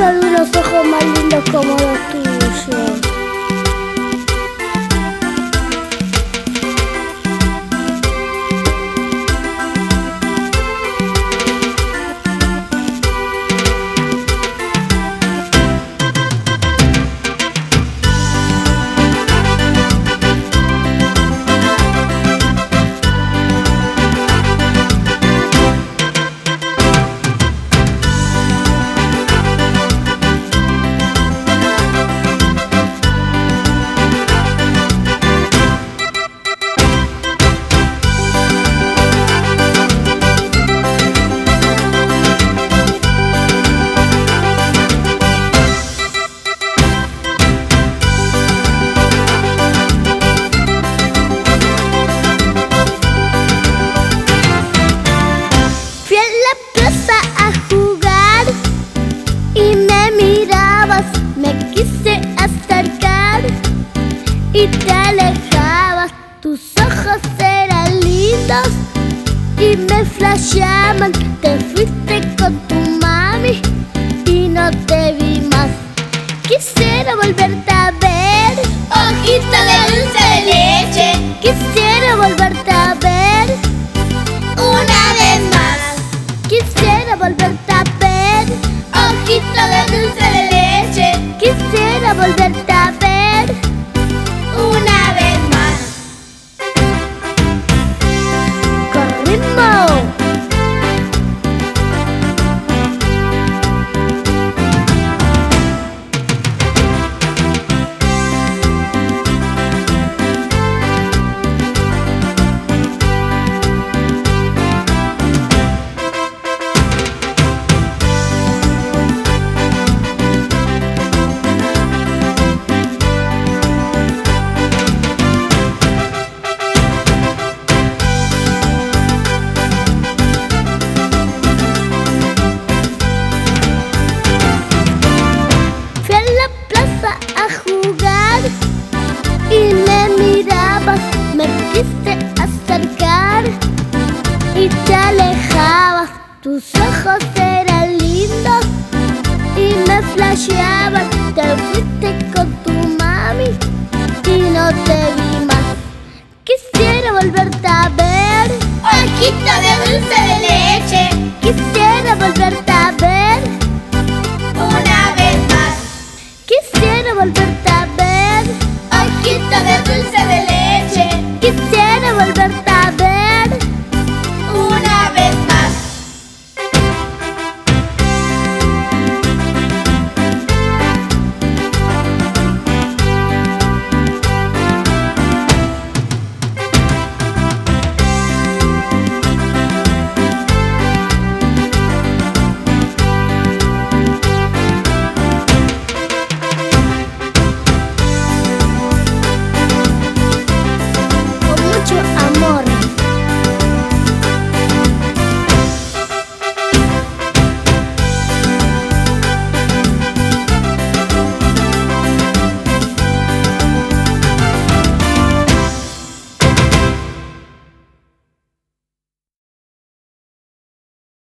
de unos ojos más lindos como los tuyos. Me quise acercar y te alejabas. Tus ojos eran lindos y me flasheaban. Te fuiste con tu mami y no te vi más. Quisiera volverte a ver, ojito de dulce de leche. Quisiera volverte a ver una vez más. Quisiera volverte a ver, ojito de dulce de leche. Quisiera volverte a ver una vez más. Con ritmo. Y me mirabas, me quise acercar y te alejabas. Tus ojos eran lindos y me flasheaban. Te fuiste con tu mami y no te vi más. Quisiera volverte a ver, ojito de dulce de leche.